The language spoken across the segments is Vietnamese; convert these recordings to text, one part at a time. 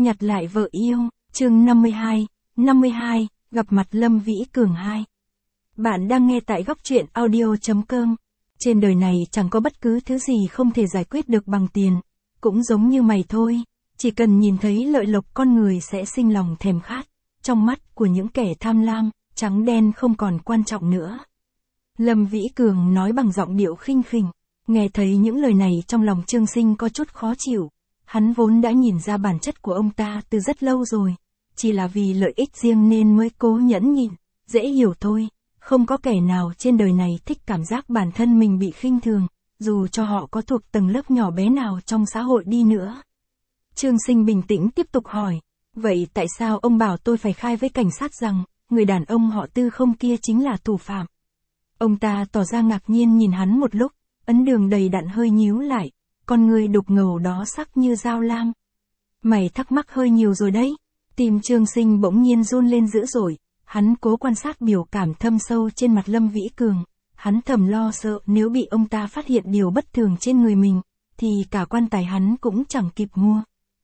Nhặt lại vợ yêu, chương 52, gặp mặt Lâm Vĩ Cường 2. Bạn đang nghe tại góc truyện audio.com. Trên đời này chẳng có bất cứ thứ gì không thể giải quyết được bằng tiền. Cũng giống như mày thôi, chỉ cần nhìn thấy lợi lộc con người sẽ sinh lòng thèm khát. Trong mắt của những kẻ tham lam, trắng đen không còn quan trọng nữa. Lâm Vĩ Cường nói bằng giọng điệu khinh khỉnh. Nghe thấy những lời này trong lòng Trương Sinh có chút khó chịu. Hắn vốn đã nhìn ra bản chất của ông ta từ rất lâu rồi. Chỉ là vì lợi ích riêng nên mới cố nhẫn nhịn, dễ hiểu thôi. Không có kẻ nào trên đời này thích cảm giác bản thân mình bị khinh thường, dù cho họ có thuộc tầng lớp nhỏ bé nào trong xã hội đi nữa. Trương Sinh bình tĩnh tiếp tục hỏi, vậy tại sao ông bảo tôi phải khai với cảnh sát rằng, người đàn ông họ Tư không kia chính là thủ phạm? Ông ta tỏ ra ngạc nhiên nhìn hắn một lúc, ấn đường đầy đặn hơi nhíu lại, con người đục ngầu đó sắc như dao lam. Mày thắc mắc hơi nhiều rồi đấy. Tim Trương Sinh bỗng nhiên run lên dữ dội, hắn cố quan sát biểu cảm thâm sâu trên mặt Lâm Vĩ Cường. Hắn thầm lo sợ nếu bị ông ta phát hiện điều bất thường trên người mình, thì cả quan tài hắn cũng chẳng kịp mua.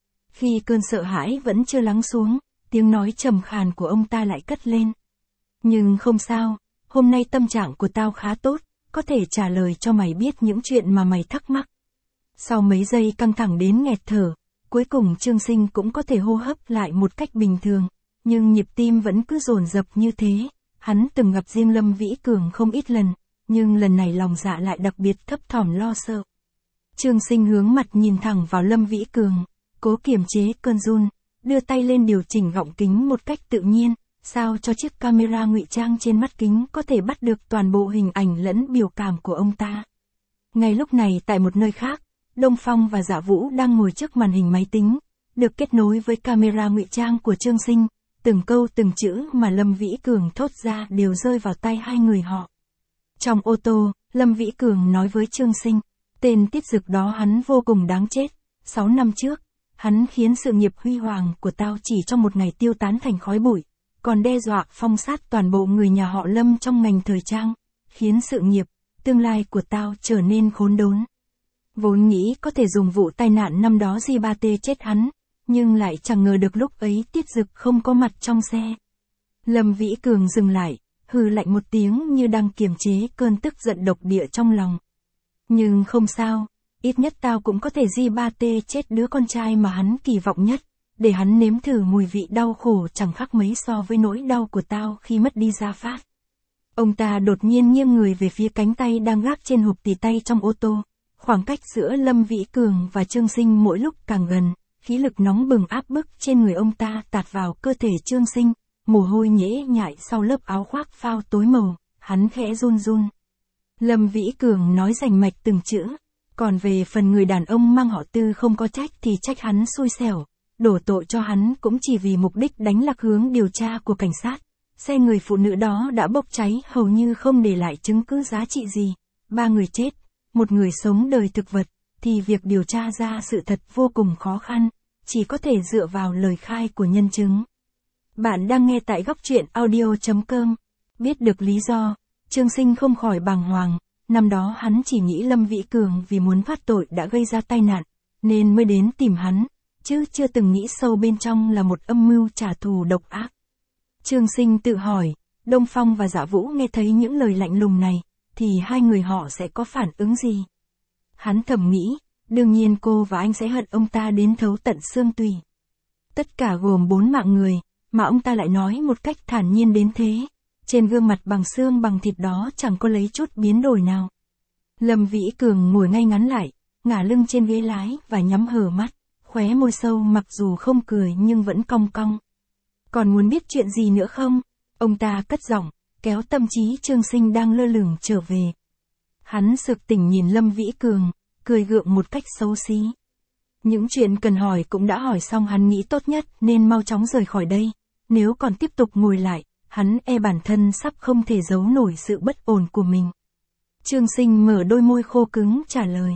Khi cơn sợ hãi vẫn chưa lắng xuống, tiếng nói trầm khàn của ông ta lại cất lên. Nhưng không sao, hôm nay tâm trạng của tao khá tốt, có thể trả lời cho mày biết những chuyện mà mày thắc mắc. Sau mấy giây căng thẳng đến nghẹt thở, cuối cùng Trương Sinh cũng có thể hô hấp lại một cách bình thường, nhưng nhịp tim vẫn cứ dồn dập như thế. Hắn từng gặp riêng Lâm Vĩ Cường không ít lần, nhưng lần này lòng dạ lại đặc biệt thấp thỏm lo sợ. Trương Sinh hướng mặt nhìn thẳng vào Lâm Vĩ Cường, cố kiềm chế cơn run, đưa tay lên điều chỉnh gọng kính một cách tự nhiên, sao cho chiếc camera ngụy trang trên mắt kính có thể bắt được toàn bộ hình ảnh lẫn biểu cảm của ông ta. Ngay lúc này tại một nơi khác, Đông Phong và Dạ Vũ đang ngồi trước màn hình máy tính, được kết nối với camera ngụy trang của Trương Sinh, từng câu từng chữ mà Lâm Vĩ Cường thốt ra đều rơi vào tay hai người họ. Trong ô tô, Lâm Vĩ Cường nói với Trương Sinh, tên Tiết Dực đó hắn vô cùng đáng chết, 6 năm trước, hắn khiến sự nghiệp huy hoàng của tao chỉ trong một ngày tiêu tán thành khói bụi, còn đe dọa phong sát toàn bộ người nhà họ Lâm trong ngành thời trang, khiến sự nghiệp, tương lai của tao trở nên khốn đốn. Vốn nghĩ có thể dùng vụ tai nạn năm đó J3T chết hắn, nhưng lại chẳng ngờ được lúc ấy Tiết Dực không có mặt trong xe. Lâm Vĩ Cường dừng lại, hừ lạnh một tiếng như đang kiềm chế cơn tức giận độc địa trong lòng. Nhưng không sao, ít nhất tao cũng có thể J3T chết đứa con trai mà hắn kỳ vọng nhất, để hắn nếm thử mùi vị đau khổ chẳng khác mấy so với nỗi đau của tao khi mất đi Gia Phát. Ông ta đột nhiên nghiêng người về phía cánh tay đang gác trên hộp tì tay trong ô tô. Khoảng cách giữa Lâm Vĩ Cường và Trương Sinh mỗi lúc càng gần, khí lực nóng bừng áp bức trên người ông ta tạt vào cơ thể Trương Sinh, mồ hôi nhễ nhại sau lớp áo khoác phao tối màu, hắn khẽ run run. Lâm Vĩ Cường nói rành mạch từng chữ, còn về phần người đàn ông mang họ Tư không có trách thì trách hắn xui xẻo, đổ tội cho hắn cũng chỉ vì mục đích đánh lạc hướng điều tra của cảnh sát. Xe người phụ nữ đó đã bốc cháy hầu như không để lại chứng cứ giá trị gì, 3 người chết. Một người sống đời thực vật, thì việc điều tra ra sự thật vô cùng khó khăn, chỉ có thể dựa vào lời khai của nhân chứng. Bạn đang nghe tại góc truyện audio.com. Biết được lý do, Trương Sinh không khỏi bàng hoàng, năm đó hắn chỉ nghĩ Lâm Vĩ Cường vì muốn thoát tội đã gây ra tai nạn, nên mới đến tìm hắn, chứ chưa từng nghĩ sâu bên trong là một âm mưu trả thù độc ác. Trương Sinh tự hỏi, Đông Phong và Dạ Vũ nghe thấy những lời lạnh lùng này, thì hai người họ sẽ có phản ứng gì? Hắn thầm nghĩ, đương nhiên cô và anh sẽ hận ông ta đến thấu tận xương tủy. Tất cả gồm 4 mạng người, mà ông ta lại nói một cách thản nhiên đến thế. Trên gương mặt bằng xương bằng thịt đó chẳng có lấy chút biến đổi nào. Lâm Vĩ Cường ngồi ngay ngắn lại, ngả lưng trên ghế lái và nhắm hờ mắt, khóe môi sâu mặc dù không cười nhưng vẫn cong cong. Còn muốn biết chuyện gì nữa không? Ông ta cất giọng, kéo tâm trí Trương Sinh đang lơ lửng trở về. Hắn sực tỉnh nhìn Lâm Vĩ Cường, cười gượng một cách xấu xí. Những chuyện cần hỏi cũng đã hỏi xong, hắn nghĩ tốt nhất nên mau chóng rời khỏi đây. Nếu còn tiếp tục ngồi lại, hắn e bản thân sắp không thể giấu nổi sự bất ổn của mình. Trương Sinh mở đôi môi khô cứng trả lời.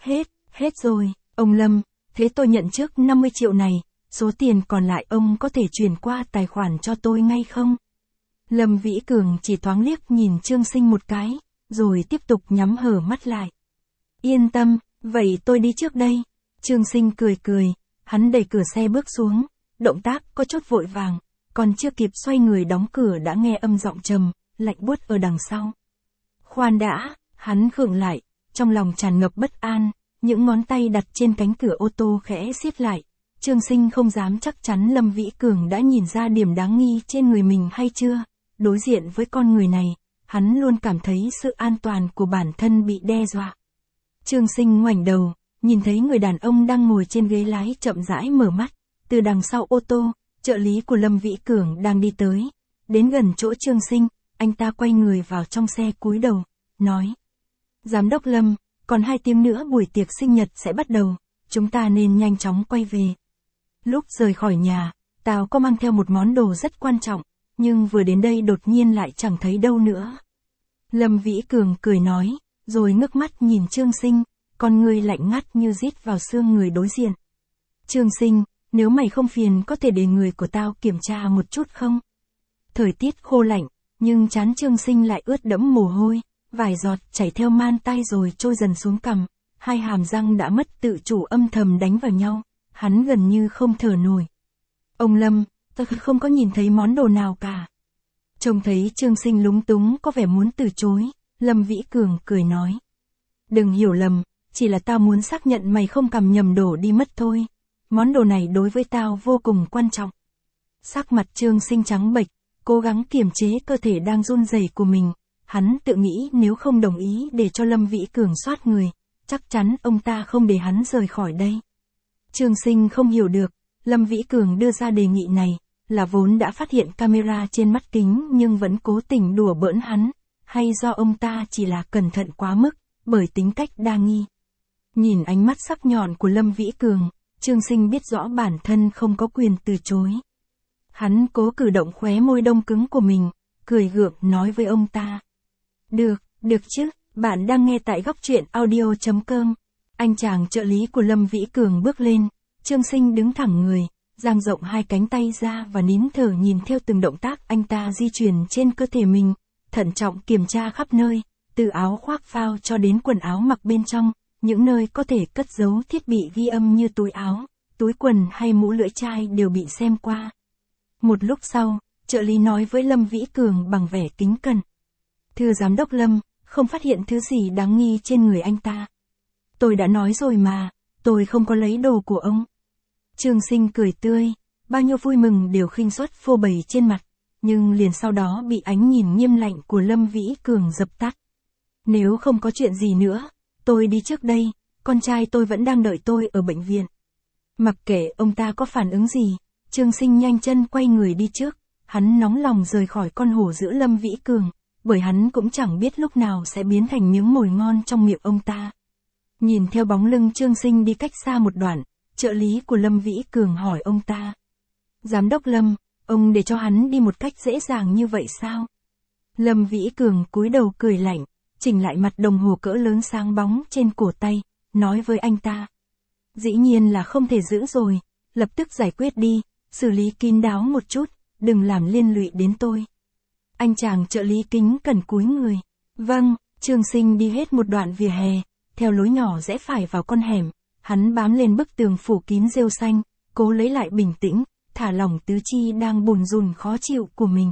Hết rồi, ông Lâm, thế tôi nhận trước 50 triệu này, số tiền còn lại ông có thể chuyển qua tài khoản cho tôi ngay không? Lâm Vĩ Cường chỉ thoáng liếc nhìn Trương Sinh một cái, rồi tiếp tục nhắm hờ mắt lại. Yên tâm, vậy tôi đi trước đây. Trương Sinh cười cười, Hắn đẩy cửa xe bước xuống, động tác có chút vội vàng, còn chưa kịp xoay người đóng cửa đã nghe âm giọng trầm, lạnh buốt ở đằng sau. Khoan đã, hắn khựng lại, trong lòng tràn ngập bất an, những ngón tay đặt trên cánh cửa ô tô khẽ siết lại. Trương Sinh không dám chắc chắn Lâm Vĩ Cường đã nhìn ra điểm đáng nghi trên người mình hay chưa. Đối diện với con người này, hắn luôn cảm thấy sự an toàn của bản thân bị đe dọa. Trương Sinh ngoảnh đầu, nhìn thấy người đàn ông đang ngồi trên ghế lái chậm rãi mở mắt. Từ đằng sau ô tô, trợ lý của Lâm Vĩ Cường đang đi tới. Đến gần chỗ Trương Sinh, anh ta quay người vào trong xe cúi đầu, nói. Giám đốc Lâm, còn 2 tiếng nữa buổi tiệc sinh nhật sẽ bắt đầu, chúng ta nên nhanh chóng quay về. Lúc rời khỏi nhà, tao có mang theo một món đồ rất quan trọng, nhưng vừa đến đây đột nhiên lại chẳng thấy đâu nữa. Lâm Vĩ Cường cười nói, rồi ngước mắt nhìn Trương Sinh, con người lạnh ngắt như rít vào xương người đối diện. Trương Sinh, nếu mày không phiền có thể để người của tao kiểm tra một chút không? Thời tiết khô lạnh, nhưng trán Trương Sinh lại ướt đẫm mồ hôi, vài giọt chảy theo man tay rồi trôi dần xuống cằm, 2 hàm răng đã mất tự chủ âm thầm đánh vào nhau, hắn gần như không thở nổi. Ông Lâm, tôi không có nhìn thấy món đồ nào cả. Trông thấy Trương Sinh lúng túng có vẻ muốn từ chối, Lâm Vĩ Cường cười nói. Đừng hiểu lầm, chỉ là tao muốn xác nhận mày không cầm nhầm đồ đi mất thôi. Món đồ này đối với tao vô cùng quan trọng. Sắc mặt Trương Sinh trắng bệch, cố gắng kiềm chế cơ thể đang run rẩy của mình. Hắn tự nghĩ nếu không đồng ý để cho Lâm Vĩ Cường soát người, chắc chắn ông ta không để hắn rời khỏi đây. Trương Sinh không hiểu được, Lâm Vĩ Cường đưa ra đề nghị này, là vốn đã phát hiện camera trên mắt kính nhưng vẫn cố tình đùa bỡn hắn, hay do ông ta chỉ là cẩn thận quá mức, bởi tính cách đa nghi. Nhìn ánh mắt sắc nhọn của Lâm Vĩ Cường, Trương Sinh biết rõ bản thân không có quyền từ chối. Hắn cố cử động khóe môi đông cứng của mình, cười gượng nói với ông ta. Được chứ, bạn đang nghe tại góc truyện audio.com. Anh chàng trợ lý của Lâm Vĩ Cường bước lên, Trương Sinh đứng thẳng người, dang rộng 2 cánh tay ra và nín thở nhìn theo từng động tác anh ta di chuyển trên cơ thể mình, thận trọng kiểm tra khắp nơi, từ áo khoác phao cho đến quần áo mặc bên trong, những nơi có thể cất giấu thiết bị ghi âm như túi áo, túi quần hay mũ lưỡi chai đều bị xem qua. Một lúc sau, trợ lý nói với Lâm Vĩ Cường bằng vẻ kính cẩn. Thưa giám đốc Lâm, không phát hiện thứ gì đáng nghi trên người anh ta. Tôi đã nói rồi mà, tôi không có lấy đồ của ông. Trương Sinh cười tươi, bao nhiêu vui mừng đều khinh suất phô bày trên mặt, nhưng liền sau đó bị ánh nhìn nghiêm lạnh của Lâm Vĩ Cường dập tắt. Nếu không có chuyện gì nữa, tôi đi trước đây, con trai tôi vẫn đang đợi tôi ở bệnh viện. Mặc kệ ông ta có phản ứng gì, Trương Sinh nhanh chân quay người đi trước, hắn nóng lòng rời khỏi con hổ giữa Lâm Vĩ Cường, bởi hắn cũng chẳng biết lúc nào sẽ biến thành miếng mồi ngon trong miệng ông ta. Nhìn theo bóng lưng Trương Sinh đi cách xa một đoạn, trợ lý của Lâm Vĩ Cường hỏi ông ta. Giám đốc Lâm, ông để cho hắn đi một cách dễ dàng như vậy sao? Lâm Vĩ Cường cúi đầu cười lạnh, chỉnh lại mặt đồng hồ cỡ lớn sáng bóng trên cổ tay, nói với anh ta. Dĩ nhiên là không thể giữ rồi, lập tức giải quyết đi, xử lý kín đáo một chút, đừng làm liên lụy đến tôi. Anh chàng trợ lý kính cẩn cúi người. Vâng, Trương Sinh đi hết một đoạn vỉa hè, theo lối nhỏ rẽ phải vào con hẻm, hắn bám lên bức tường phủ kín rêu xanh, cố lấy lại bình tĩnh, thả lỏng tứ chi đang bùn rùn khó chịu của mình.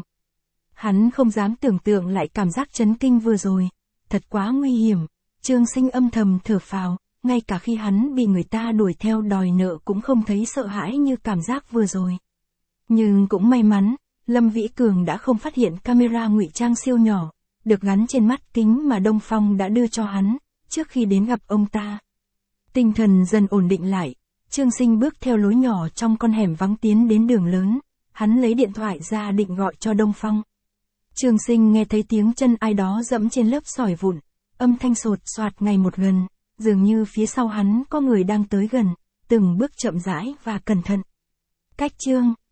Hắn không dám tưởng tượng lại cảm giác chấn kinh vừa rồi, thật quá nguy hiểm. Trương Sinh âm thầm thở phào, ngay cả khi hắn bị người ta đuổi theo đòi nợ cũng không thấy sợ hãi như cảm giác vừa rồi. Nhưng cũng may mắn, Lâm Vĩ Cường đã không phát hiện camera ngụy trang siêu nhỏ, được gắn trên mắt kính mà Đông Phong đã đưa cho hắn, trước khi đến gặp ông ta. Tinh thần dần ổn định lại, Trương Sinh bước theo lối nhỏ trong con hẻm vắng tiến đến đường lớn, hắn lấy điện thoại ra định gọi cho Đông Phong. Trương Sinh nghe thấy tiếng chân ai đó dẫm trên lớp sỏi vụn, âm thanh sột soạt ngày một gần, dường như phía sau hắn có người đang tới gần, từng bước chậm rãi và cẩn thận. Cách chương